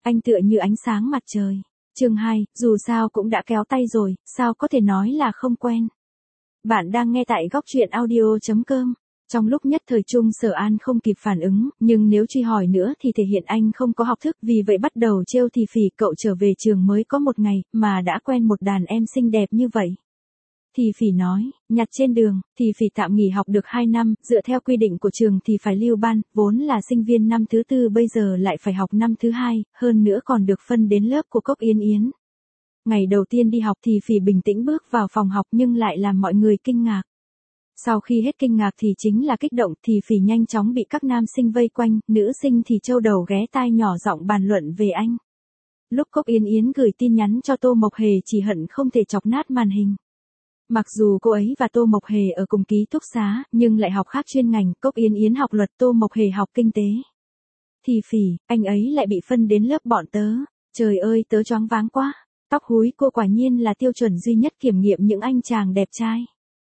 anh tựa như ánh sáng mặt trời. Chương 2, dù sao cũng đã kéo tay rồi, sao có thể nói là không quen. Bạn đang nghe tại góc truyện audio.com. Trong lúc nhất thời Trung Sở An không kịp phản ứng, nhưng nếu truy hỏi nữa thì thể hiện anh không có học thức, vì vậy bắt đầu trêu Thì Phỉ, cậu trở về trường mới có một ngày, mà đã quen một đàn em xinh đẹp như vậy. Thì Phỉ nói, nhặt trên đường. Thì Phỉ tạm nghỉ học được 2 năm, dựa theo quy định của trường thì phải lưu ban, vốn là sinh viên năm thứ 4 bây giờ lại phải học năm thứ 2, hơn nữa còn được phân đến lớp của Cốc Yến Yến. Ngày đầu tiên đi học Thì Phỉ bình tĩnh bước vào phòng học nhưng lại làm mọi người kinh ngạc. Sau khi hết kinh ngạc thì chính là kích động, Thì Phỉ nhanh chóng bị các nam sinh vây quanh, nữ sinh thì châu đầu ghé tai nhỏ giọng bàn luận về anh. Lúc Cốc Yến Yến gửi tin nhắn cho Tô Mộc Hề chỉ hận không thể chọc nát màn hình. Mặc dù cô ấy và Tô Mộc Hề ở cùng ký túc xá, nhưng lại học khác chuyên ngành, Cốc Yến Yến học luật, Tô Mộc Hề học kinh tế. Thì Phỉ, anh ấy lại bị phân đến lớp bọn tớ. Trời ơi, tớ choáng váng quá. Tóc húi cô quả nhiên là tiêu chuẩn duy nhất kiểm nghiệm những anh chàng đẹp trai.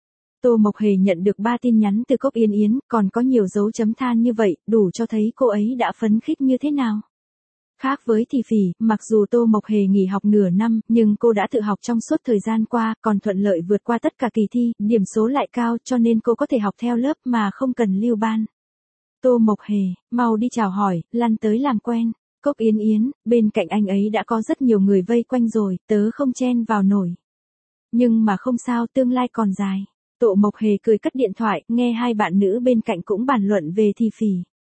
Tô Mộc Hề nhận được 3 tin nhắn từ Cốc Yến Yến, còn có nhiều dấu chấm than như vậy, đủ cho thấy cô ấy đã phấn khích như thế nào. Khác với Thì Phỉ, mặc dù Tô Mộc Hề nghỉ học nửa năm, nhưng cô đã tự học trong suốt thời gian qua, còn thuận lợi vượt qua tất cả kỳ thi, điểm số lại cao, cho nên cô có thể học theo lớp mà không cần lưu ban. Tô Mộc Hề, mau đi chào hỏi, lăn tới làm quen. Cốc Yến Yến, bên cạnh anh ấy đã có rất nhiều người vây quanh rồi, tớ không chen vào nổi. Nhưng mà không sao, tương lai còn dài. Tô Mộc Hề cười cất điện thoại, nghe hai bạn nữ bên cạnh cũng bàn luận về Thì Phỉ.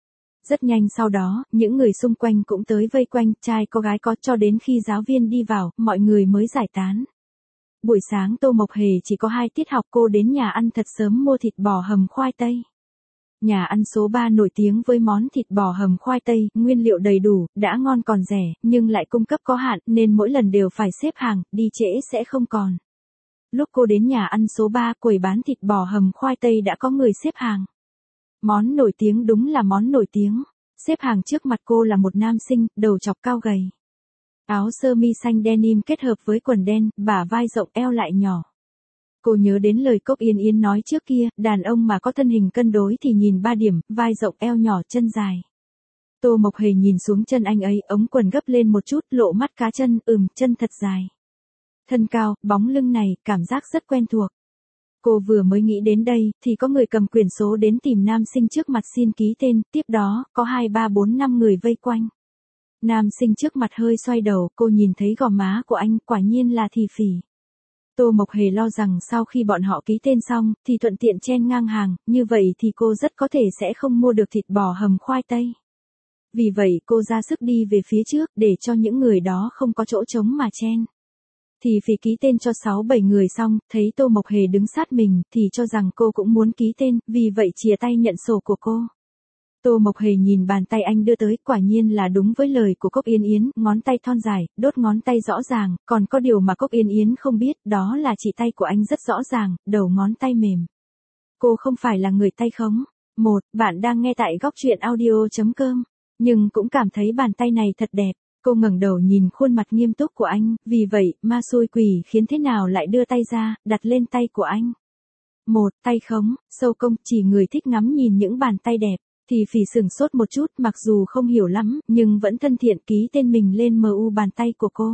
Rất nhanh sau đó, những người xung quanh cũng tới vây quanh, trai có gái có, cho đến khi giáo viên đi vào, mọi người mới giải tán. Buổi sáng Tô Mộc Hề chỉ có 2 tiết học, cô đến nhà ăn thật sớm mua thịt bò hầm khoai tây. Nhà ăn số 3 nổi tiếng với món thịt bò hầm khoai tây, nguyên liệu đầy đủ, đã ngon còn rẻ, nhưng lại cung cấp có hạn, nên mỗi lần đều phải xếp hàng, đi trễ sẽ không còn. Lúc cô đến nhà ăn số 3, quầy bán thịt bò hầm khoai tây đã có người xếp hàng. Món nổi tiếng đúng là món nổi tiếng. Xếp hàng trước mặt cô là một nam sinh, đầu chọc cao gầy. Áo sơ mi xanh denim kết hợp với quần đen, bả vai rộng eo lại nhỏ. Cô nhớ đến lời Cốc Yến Yến nói trước kia, đàn ông mà có thân hình cân đối thì nhìn 3 điểm, vai rộng eo nhỏ chân dài. Tô Mộc Hề nhìn xuống chân anh ấy, ống quần gấp lên một chút, lộ mắt cá chân, chân thật dài. Thân cao, bóng lưng này, cảm giác rất quen thuộc. Cô vừa mới nghĩ đến đây, thì có người cầm quyển số đến tìm nam sinh trước mặt xin ký tên, tiếp đó, có 2, 3, 4, 5 người vây quanh. Nam sinh trước mặt hơi xoay đầu, cô nhìn thấy gò má của anh, quả nhiên là Thì Phỉ. Tô Mộc Hề lo rằng sau khi bọn họ ký tên xong, thì thuận tiện chen ngang hàng, như vậy thì cô rất có thể sẽ không mua được thịt bò hầm khoai tây. Vì vậy cô ra sức đi về phía trước, để cho những người đó không có chỗ trống mà chen. Thì Phỉ ký tên cho 6-7 người xong, thấy Tô Mộc Hề đứng sát mình, thì cho rằng cô cũng muốn ký tên, vì vậy chìa tay nhận sổ của cô. Tô Mộc Hề nhìn bàn tay anh đưa tới, quả nhiên là đúng với lời của Cốc Yến Yến, ngón tay thon dài, đốt ngón tay rõ ràng, còn có điều mà Cốc Yến Yến không biết, đó là chỉ tay của anh rất rõ ràng, đầu ngón tay mềm. Cô không phải là người tay khống. Bạn đang nghe tại góc truyện audio.com, nhưng cũng cảm thấy bàn tay này thật đẹp. Cô ngẩng đầu nhìn khuôn mặt nghiêm túc của anh, vì vậy, ma xui quỷ khiến thế nào lại đưa tay ra, đặt lên tay của anh. Tay khống, sâu công, chỉ người thích ngắm nhìn những bàn tay đẹp. Thì Phỉ sửng sốt một chút, mặc dù không hiểu lắm, nhưng vẫn thân thiện ký tên mình lên MU bàn tay của cô.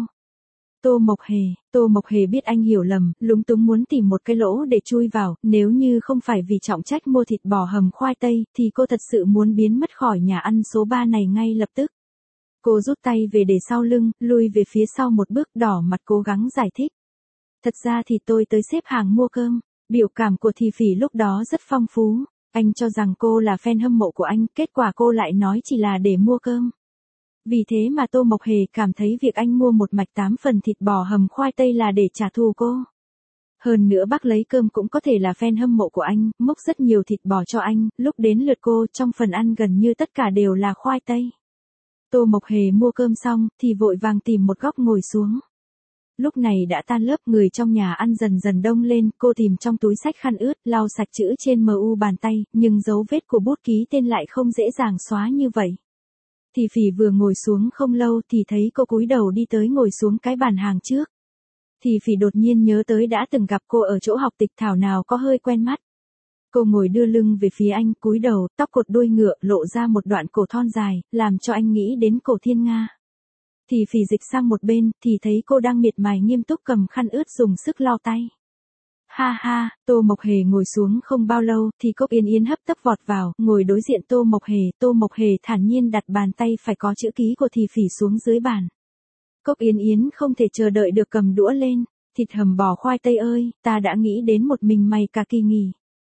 Tô Mộc Hề biết anh hiểu lầm, lúng túng muốn tìm một cái lỗ để chui vào, nếu như không phải vì trọng trách mua thịt bò hầm khoai tây, thì cô thật sự muốn biến mất khỏi nhà ăn số 3 này ngay lập tức. Cô rút tay về để sau lưng, lui về phía sau một bước, đỏ mặt cố gắng giải thích. Thật ra thì tôi tới xếp hàng mua cơm. Biểu cảm của Thì Phỉ lúc đó rất phong phú. Anh cho rằng cô là fan hâm mộ của anh, kết quả cô lại nói chỉ là để mua cơm. Vì thế mà Tô Mộc Hề cảm thấy việc anh mua một mạch 8 phần thịt bò hầm khoai tây là để trả thù cô. Hơn nữa bác lấy cơm cũng có thể là fan hâm mộ của anh, múc rất nhiều thịt bò cho anh, lúc đến lượt cô, trong phần ăn gần như tất cả đều là khoai tây. Tô Mộc Hề mua cơm xong, thì vội vàng tìm một góc ngồi xuống. Lúc này đã tan lớp, người trong nhà ăn dần dần đông lên, cô tìm trong túi xách khăn ướt, lau sạch chữ trên MU bàn tay, nhưng dấu vết của bút ký tên lại không dễ dàng xóa như vậy. Thì Phỉ vừa ngồi xuống không lâu thì thấy cô cúi đầu đi tới ngồi xuống cái bàn hàng trước. Thì Phỉ đột nhiên nhớ tới đã từng gặp cô ở chỗ học tịch thảo nào có hơi quen mắt. Cô ngồi đưa lưng về phía anh, cúi đầu, tóc cột đuôi ngựa, lộ ra một đoạn cổ thon dài, làm cho anh nghĩ đến cổ Thiên Nga. Thì phỉ dịch sang một bên, thì thấy cô đang miệt mài nghiêm túc cầm khăn ướt dùng sức lau tay. Ha ha, Tô Mộc Hề ngồi xuống không bao lâu, thì Cốc Yến Yến hấp tấp vọt vào, ngồi đối diện Tô Mộc Hề thản nhiên đặt bàn tay phải có chữ ký của thì phỉ xuống dưới bàn. Cốc Yến Yến không thể chờ đợi được cầm đũa lên, thịt hầm bò khoai tây ơi, ta đã nghĩ đến một mình mày cả kỳ nghỉ.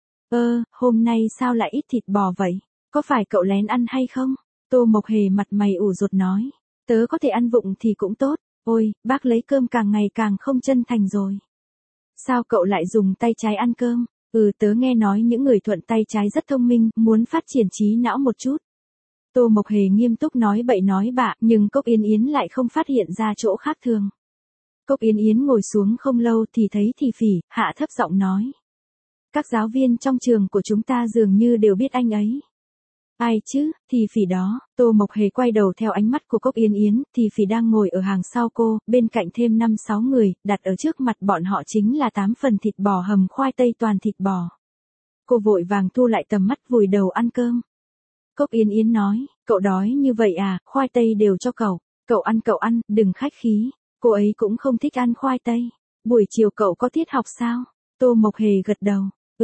Hôm nay sao lại ít thịt bò vậy? Có phải cậu lén ăn hay không? Tô Mộc Hề mặt mày ủ rột nói. Tớ có thể ăn vụng thì cũng tốt. Ôi, bác lấy cơm càng ngày càng không chân thành rồi. Sao cậu lại dùng tay trái ăn cơm? Tớ nghe nói những người thuận tay trái rất thông minh, muốn phát triển trí não một chút. Tô Mộc Hề nghiêm túc nói bậy nói bạ, nhưng Cốc Yến Yến lại không phát hiện ra chỗ khác thường. Cốc Yến Yến ngồi xuống không lâu thì thấy thì phỉ, hạ thấp giọng nói. Các giáo viên trong trường của chúng ta dường như đều biết anh ấy. Ai chứ, thì phỉ đó. Tô Mộc Hề quay đầu theo ánh mắt của Cốc Yến Yến, thì phỉ đang ngồi ở hàng sau cô, bên cạnh thêm 5-6 người, đặt ở trước mặt bọn họ chính là 8 phần thịt bò hầm khoai tây toàn thịt bò. Cô vội vàng thu lại tầm mắt vùi đầu ăn cơm. Cốc Yến Yến nói, cậu đói như vậy à, khoai tây đều cho cậu ăn, đừng khách khí. Cô ấy cũng không thích ăn khoai tây. Buổi chiều cậu có tiết học sao? Tô Mộc Hề gật đầu.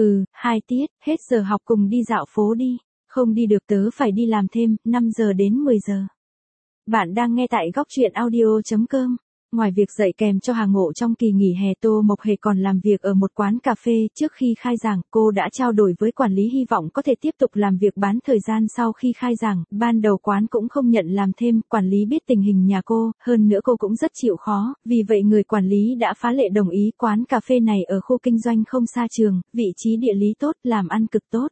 2 tiết, hết giờ học cùng đi dạo phố đi. Không đi được tớ phải đi làm thêm, 5 giờ đến 10 giờ. Bạn đang nghe tại góc truyện audio.com. Ngoài việc dạy kèm cho Hà Ngộ trong kỳ nghỉ hè, Tô Mộc Hề còn làm việc ở một quán cà phê. Trước khi khai giảng, cô đã trao đổi với quản lý hy vọng có thể tiếp tục làm việc bán thời gian sau khi khai giảng. Ban đầu quán cũng không nhận làm thêm, quản lý biết tình hình nhà cô, hơn nữa cô cũng rất chịu khó, vì vậy người quản lý đã phá lệ đồng ý. Quán cà phê này ở khu kinh doanh không xa trường, vị trí địa lý tốt, làm ăn cực tốt.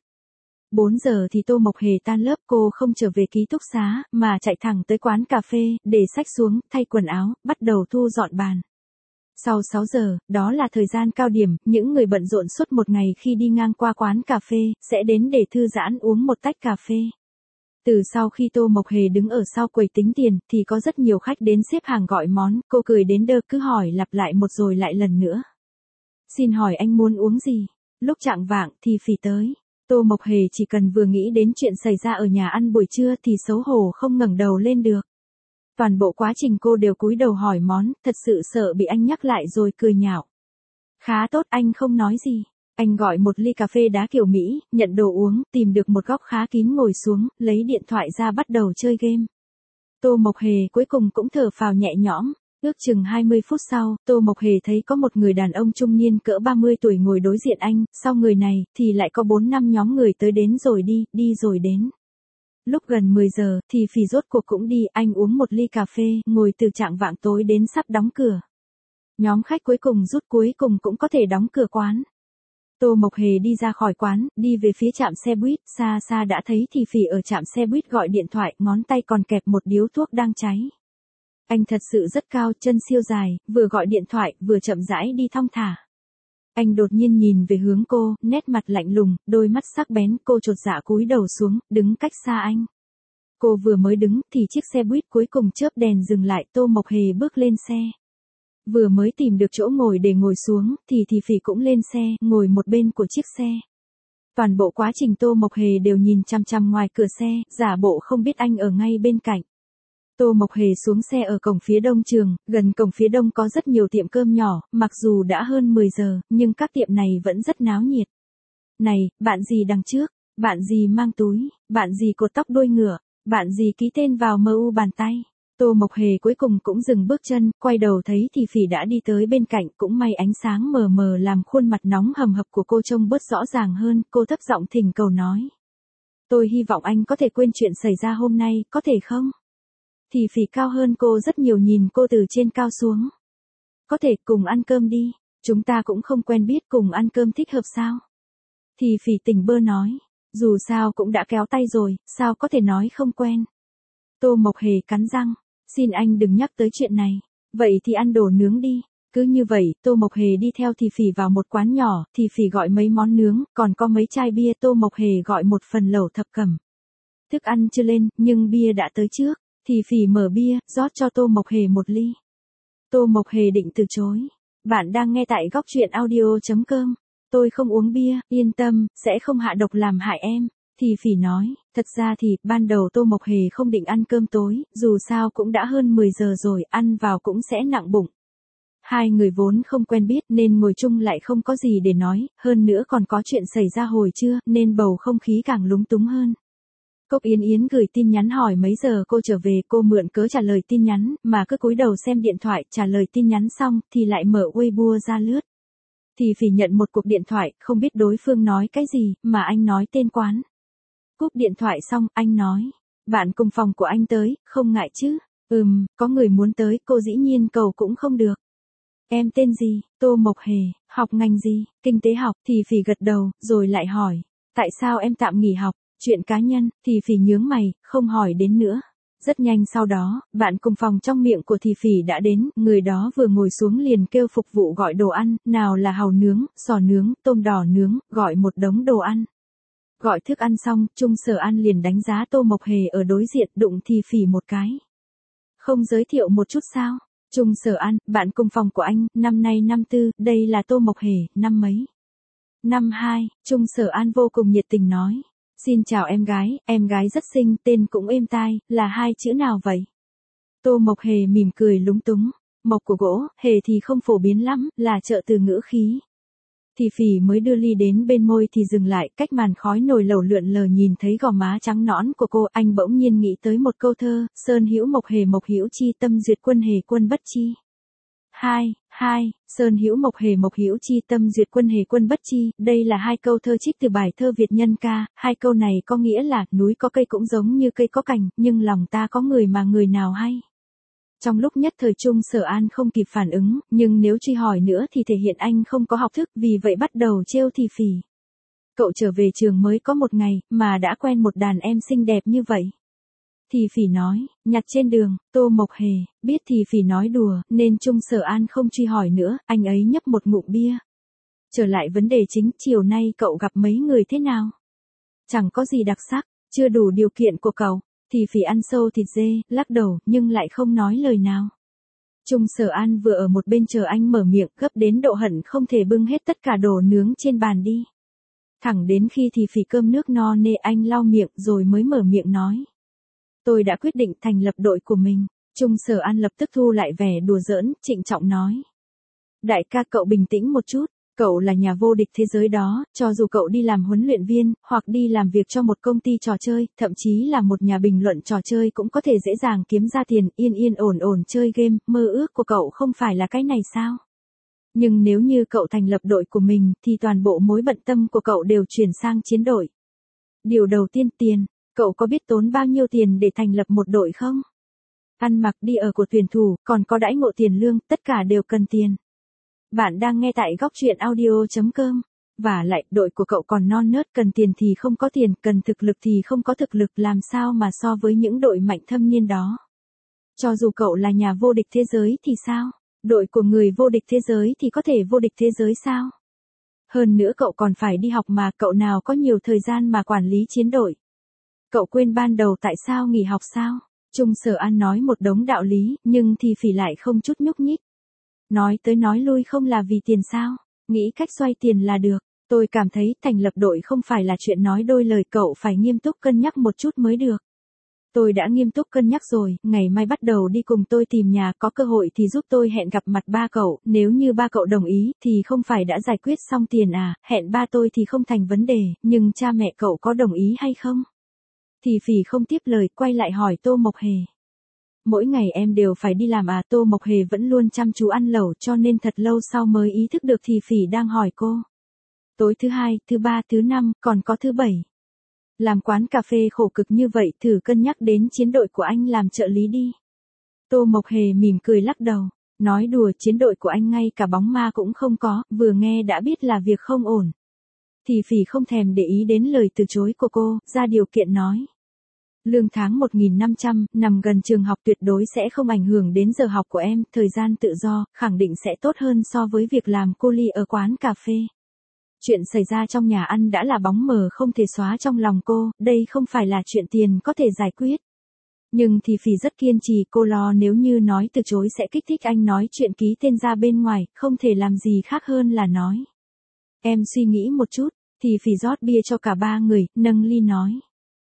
4 giờ thì Tô Mộc Hề tan lớp, cô không trở về ký túc xá, mà chạy thẳng tới quán cà phê, để xách xuống, thay quần áo, bắt đầu thu dọn bàn. Sau 6 giờ, đó là thời gian cao điểm, những người bận rộn suốt một ngày khi đi ngang qua quán cà phê, sẽ đến để thư giãn uống một tách cà phê. Từ sau khi Tô Mộc Hề đứng ở sau quầy tính tiền, thì có rất nhiều khách đến xếp hàng gọi món, cô cười đến đơ cứ hỏi lặp lại một rồi lại lần nữa. Xin hỏi anh muốn uống gì? Lúc chạng vạng thì phỉ tới. Tô Mộc Hề chỉ cần vừa nghĩ đến chuyện xảy ra ở nhà ăn buổi trưa thì xấu hổ không ngẩng đầu lên được. Toàn bộ quá trình cô đều cúi đầu hỏi món, thật sự sợ bị anh nhắc lại rồi cười nhạo. Khá tốt, anh không nói gì. Anh gọi một ly cà phê đá kiểu Mỹ, nhận đồ uống, tìm được một góc khá kín ngồi xuống, lấy điện thoại ra bắt đầu chơi game. Tô Mộc Hề cuối cùng cũng thở phào nhẹ nhõm. Ước chừng 20 phút sau, Tô Mộc Hề thấy có một người đàn ông trung niên cỡ 30 tuổi ngồi đối diện anh, sau người này, thì lại có 4-5 nhóm người tới đến rồi đi rồi đến. Lúc gần 10 giờ, thì phỉ rốt cuộc cũng đi, anh uống một ly cà phê, ngồi từ chạng vạng tối đến sắp đóng cửa. Nhóm khách cuối cùng rút cuối cùng cũng có thể đóng cửa quán. Tô Mộc Hề đi ra khỏi quán, đi về phía trạm xe buýt, xa xa đã thấy thì phỉ ở trạm xe buýt gọi điện thoại, ngón tay còn kẹp một điếu thuốc đang cháy. Anh thật sự rất cao, chân siêu dài, vừa gọi điện thoại, vừa chậm rãi đi thong thả. Anh đột nhiên nhìn về hướng cô, nét mặt lạnh lùng, đôi mắt sắc bén, cô chột dạ cúi đầu xuống, đứng cách xa anh. Cô vừa mới đứng, thì chiếc xe buýt cuối cùng chớp đèn dừng lại, Tô Mộc Hề bước lên xe. Vừa mới tìm được chỗ ngồi để ngồi xuống, thì phỉ cũng lên xe, ngồi một bên của chiếc xe. Toàn bộ quá trình Tô Mộc Hề đều nhìn chằm chằm ngoài cửa xe, giả bộ không biết anh ở ngay bên cạnh. Tô Mộc Hề xuống xe ở cổng phía đông trường, gần cổng phía đông có rất nhiều tiệm cơm nhỏ, mặc dù đã hơn 10 giờ, nhưng các tiệm này vẫn rất náo nhiệt. Này, bạn gì đằng trước, bạn gì mang túi, bạn gì cột tóc đuôi ngựa, bạn gì ký tên vào MU bàn tay. Tô Mộc Hề cuối cùng cũng dừng bước chân, quay đầu thấy thì phỉ đã đi tới bên cạnh, cũng may ánh sáng mờ mờ làm khuôn mặt nóng hầm hập của cô trông bớt rõ ràng hơn, cô thấp giọng thỉnh cầu nói. Tôi hy vọng anh có thể quên chuyện xảy ra hôm nay, có thể không? Thì phỉ cao hơn cô rất nhiều, nhìn cô từ trên cao xuống. Có thể cùng ăn cơm đi, chúng ta cũng không quen biết, cùng ăn cơm thích hợp sao? Thì phỉ tỉnh bơ nói, dù sao cũng đã kéo tay rồi, sao có thể nói không quen? Tô Mộc Hề cắn răng, xin anh đừng nhắc tới chuyện này, vậy thì ăn đồ nướng đi. Cứ như vậy, Tô Mộc Hề đi theo thì phỉ vào một quán nhỏ, thì phỉ gọi mấy món nướng, còn có mấy chai bia, Tô Mộc Hề gọi một phần lẩu thập cẩm. Thức ăn chưa lên, nhưng bia đã tới trước. Thì phỉ mở bia, rót cho Tô Mộc Hề một ly. Tô Mộc Hề định từ chối. Bạn đang nghe tại góc truyện audio.com. Tôi không uống bia, yên tâm, sẽ không hạ độc làm hại em. Thì phỉ nói, Thật ra thì, ban đầu Tô Mộc Hề không định ăn cơm tối, dù sao cũng đã hơn 10 giờ rồi, ăn vào cũng sẽ nặng bụng. Hai người vốn không quen biết nên ngồi chung lại không có gì để nói, hơn nữa còn có chuyện xảy ra hồi trưa nên bầu không khí càng lúng túng hơn. Cốc Yến Yến gửi tin nhắn hỏi mấy giờ cô trở về, cô mượn cớ trả lời tin nhắn, mà cứ cúi đầu xem điện thoại, trả lời tin nhắn xong thì lại mở Weibo ra lướt. Thì Phỉ nhận một cuộc điện thoại, không biết đối phương nói cái gì, mà anh nói tên quán. Cúp điện thoại xong, anh nói, bạn cùng phòng của anh tới, không ngại chứ? Có người muốn tới, cô dĩ nhiên cầu cũng không được. Em tên gì? Tô Mộc Hề, học ngành gì? Kinh tế học. Thì Phỉ gật đầu, rồi lại hỏi, tại sao em tạm nghỉ học? Chuyện cá nhân. Thì Phỉ nhướng mày, không hỏi đến nữa. Rất nhanh sau đó, bạn cùng phòng trong miệng của Thì Phỉ đã đến, người đó vừa ngồi xuống liền kêu phục vụ gọi đồ ăn, nào là hàu nướng, sò nướng, tôm đỏ nướng, gọi một đống đồ ăn. Gọi thức ăn xong, Trung Sở An liền đánh giá Tô Mộc Hề ở đối diện, đụng Thì Phỉ một cái. Không giới thiệu một chút sao? Trung Sở An, bạn cùng phòng của anh, năm nay năm tư, đây là Tô Mộc Hề, năm mấy? Năm 2, Trung Sở An vô cùng nhiệt tình nói. Xin chào em gái rất xinh, tên cũng êm tai, là hai chữ nào vậy? Tô Mộc Hề mỉm cười lúng túng. Mộc của gỗ, hề thì không phổ biến lắm, là trợ từ ngữ khí. Thì Phỉ mới đưa ly đến bên môi thì dừng lại, cách màn khói nồi lẩu lượn lờ nhìn thấy gò má trắng nõn của cô, anh bỗng nhiên nghĩ tới một câu thơ, Sơn hữu Mộc hữu chi, tâm duyệt quân hề quân bất chi. Sơn hữu Mộc hữu chi, tâm duyệt quân hề quân bất chi, đây là hai câu thơ trích từ bài thơ Việt nhân ca, hai câu này có nghĩa là, núi có cây cũng giống như cây có cành, nhưng lòng ta có người mà người nào hay. Trong lúc nhất thời Trung Sở An không kịp phản ứng, nhưng nếu truy hỏi nữa thì thể hiện anh không có học thức, vì vậy bắt đầu trêu Thì Phỉ. Cậu trở về trường mới có một ngày, mà đã quen một đàn em xinh đẹp như vậy. Thì Phỉ nói, nhặt trên đường. Tô Mộc Hề, biết Thì Phỉ nói đùa, nên Trung Sở An không truy hỏi nữa, anh ấy nhấp một ngụm bia. Trở lại vấn đề chính, chiều nay cậu gặp mấy người thế nào? Chẳng có gì đặc sắc, chưa đủ điều kiện của cậu. Thì Phỉ ăn sâu thịt dê, lắc đầu, nhưng lại không nói lời nào. Trung Sở An vừa ở một bên chờ anh mở miệng, gấp đến độ hận không thể bưng hết tất cả đồ nướng trên bàn đi. Thẳng đến khi Thì Phỉ cơm nước no nê anh lau miệng rồi mới mở miệng nói. Tôi đã quyết định thành lập đội của mình. Trung Sở An lập tức thu lại vẻ đùa giỡn, trịnh trọng nói. Đại ca cậu bình tĩnh một chút. Cậu là nhà vô địch thế giới đó, cho dù cậu đi làm huấn luyện viên, hoặc đi làm việc cho một công ty trò chơi, thậm chí là một nhà bình luận trò chơi cũng có thể dễ dàng kiếm ra tiền, yên ổn chơi game, mơ ước của cậu không phải là cái này sao? Nhưng nếu như cậu thành lập đội của mình, thì toàn bộ mối bận tâm của cậu đều chuyển sang chiến đội. Điều đầu tiên tiền, cậu có biết tốn bao nhiêu tiền để thành lập một đội không? Ăn mặc đi ở của tuyển thủ, còn có đãi ngộ tiền lương, tất cả đều cần tiền. Bạn đang nghe tại góc truyện audio.com. Và lại, đội của cậu còn non nớt, cần tiền thì không có tiền, cần thực lực thì không có thực lực, làm sao mà so với những đội mạnh thâm niên đó. Cho dù cậu là nhà vô địch thế giới thì sao? Đội của người vô địch thế giới thì có thể vô địch thế giới sao? Hơn nữa cậu còn phải đi học mà, cậu nào có nhiều thời gian mà quản lý chiến đội. Cậu quên ban đầu tại sao nghỉ học sao? Trung Sở An nói một đống đạo lý, nhưng Thì Phỉ lại không chút nhúc nhích. Nói tới nói lui không là vì tiền sao? Nghĩ cách xoay tiền là được. Tôi cảm thấy thành lập đội không phải là chuyện nói đôi lời, cậu phải nghiêm túc cân nhắc một chút mới được. Tôi đã nghiêm túc cân nhắc rồi, ngày mai bắt đầu đi cùng tôi tìm nhà, có cơ hội thì giúp tôi hẹn gặp mặt ba cậu, nếu như ba cậu đồng ý thì không phải đã giải quyết xong tiền à, hẹn ba tôi thì không thành vấn đề, nhưng cha mẹ cậu có đồng ý hay không? Thì Phỉ không tiếp lời, quay lại hỏi Tô Mộc Hề. Mỗi ngày em đều phải đi làm à? Tô Mộc Hề vẫn luôn chăm chú ăn lẩu cho nên thật lâu sau mới ý thức được Thì Phỉ đang hỏi cô. Tối thứ hai, thứ ba, thứ năm, còn có thứ bảy. Làm quán cà phê khổ cực như vậy, thử cân nhắc đến chiến đội của anh làm trợ lý đi. Tô Mộc Hề mỉm cười lắc đầu. Nói đùa, chiến đội của anh ngay cả bóng ma cũng không có, vừa nghe đã biết là việc không ổn. Thì Phỉ không thèm để ý đến lời từ chối của cô, ra điều kiện nói. Lương tháng 1.500, nằm gần trường học tuyệt đối sẽ không ảnh hưởng đến giờ học của em, thời gian tự do, khẳng định sẽ tốt hơn so với việc làm cô ly ở quán cà phê. Chuyện xảy ra trong nhà ăn đã là bóng mờ không thể xóa trong lòng cô, đây không phải là chuyện tiền có thể giải quyết. Nhưng Thì Phỉ rất kiên trì, cô lo nếu như nói từ chối sẽ kích thích anh nói chuyện ký tên ra bên ngoài, không thể làm gì khác hơn là nói. Em suy nghĩ một chút. Thì Phỉ rót bia cho cả ba người, nâng ly nói.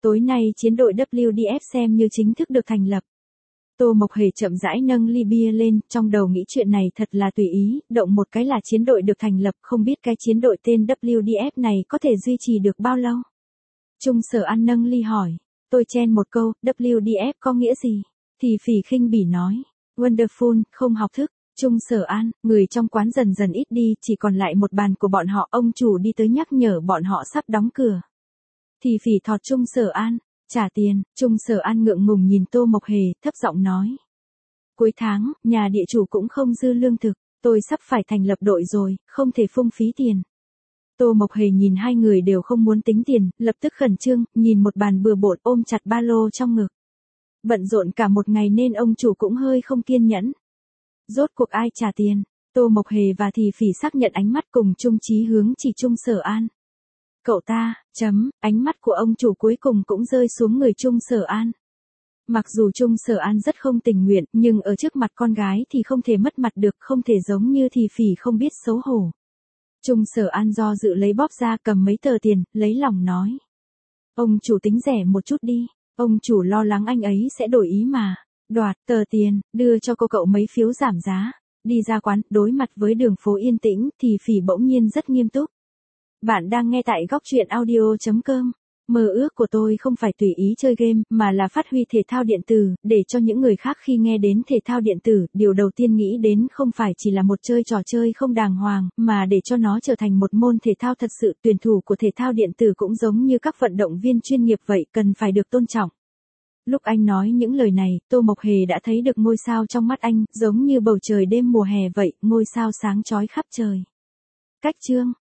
Tối nay chiến đội WDF xem như chính thức được thành lập. Tô Mộc Hề chậm rãi nâng ly bia lên, trong đầu nghĩ chuyện này thật là tùy ý, động một cái là chiến đội được thành lập, không biết cái chiến đội tên WDF này có thể duy trì được bao lâu. Trung Sở An nâng ly hỏi, tôi chen một câu, WDF có nghĩa gì? Thì Phỉ khinh bỉ nói, Wonderful, không học thức. Trung Sở An, người trong quán dần dần ít đi, chỉ còn lại một bàn của bọn họ, ông chủ đi tới nhắc nhở bọn họ sắp đóng cửa. Thì Phỉ thọt Trung Sở An, trả tiền. Trung Sở An ngượng ngùng nhìn Tô Mộc Hề, thấp giọng nói. Cuối tháng, nhà địa chủ cũng không dư lương thực, tôi sắp phải thành lập đội rồi, không thể phung phí tiền. Tô Mộc Hề nhìn hai người đều không muốn tính tiền, lập tức khẩn trương, nhìn một bàn bừa bộn ôm chặt ba lô trong ngực. Bận rộn cả một ngày nên ông chủ cũng hơi không kiên nhẫn. Rốt cuộc ai trả tiền? Tô Mộc Hề và Thì Phỉ xác nhận ánh mắt cùng chung chí hướng chỉ Trung Sở An. Cậu ta, ánh mắt của ông chủ cuối cùng cũng rơi xuống người Trung Sở An. Mặc dù Trung Sở An rất không tình nguyện, nhưng ở trước mặt con gái thì không thể mất mặt được, không thể giống như Thì Phỉ không biết xấu hổ. Trung Sở An do dự lấy bóp ra cầm mấy tờ tiền, lấy lòng nói. Ông chủ tính rẻ một chút đi, ông chủ lo lắng anh ấy sẽ đổi ý mà. Đoạt tờ tiền, đưa cho cô cậu mấy phiếu giảm giá. Đi ra quán, đối mặt với đường phố yên tĩnh, Thì Phỉ bỗng nhiên rất nghiêm túc. Bạn đang nghe tại góc truyện audio.com. Mơ ước của tôi không phải tùy ý chơi game, mà là phát huy thể thao điện tử, để cho những người khác khi nghe đến thể thao điện tử, điều đầu tiên nghĩ đến không phải chỉ là một trò chơi không đàng hoàng, mà để cho nó trở thành một môn thể thao thật sự. Tuyển thủ của thể thao điện tử cũng giống như các vận động viên chuyên nghiệp vậy, cần phải được tôn trọng. Lúc anh nói những lời này, Tô Mộc Hề đã thấy được ngôi sao trong mắt anh, giống như bầu trời đêm mùa hè vậy, ngôi sao sáng chói khắp trời. Cách chương